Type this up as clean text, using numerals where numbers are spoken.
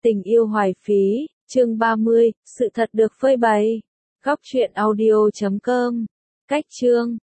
Tình yêu hoài phí, chương 30, sự thật được phơi bày. Góc truyện audio.com. Cách chương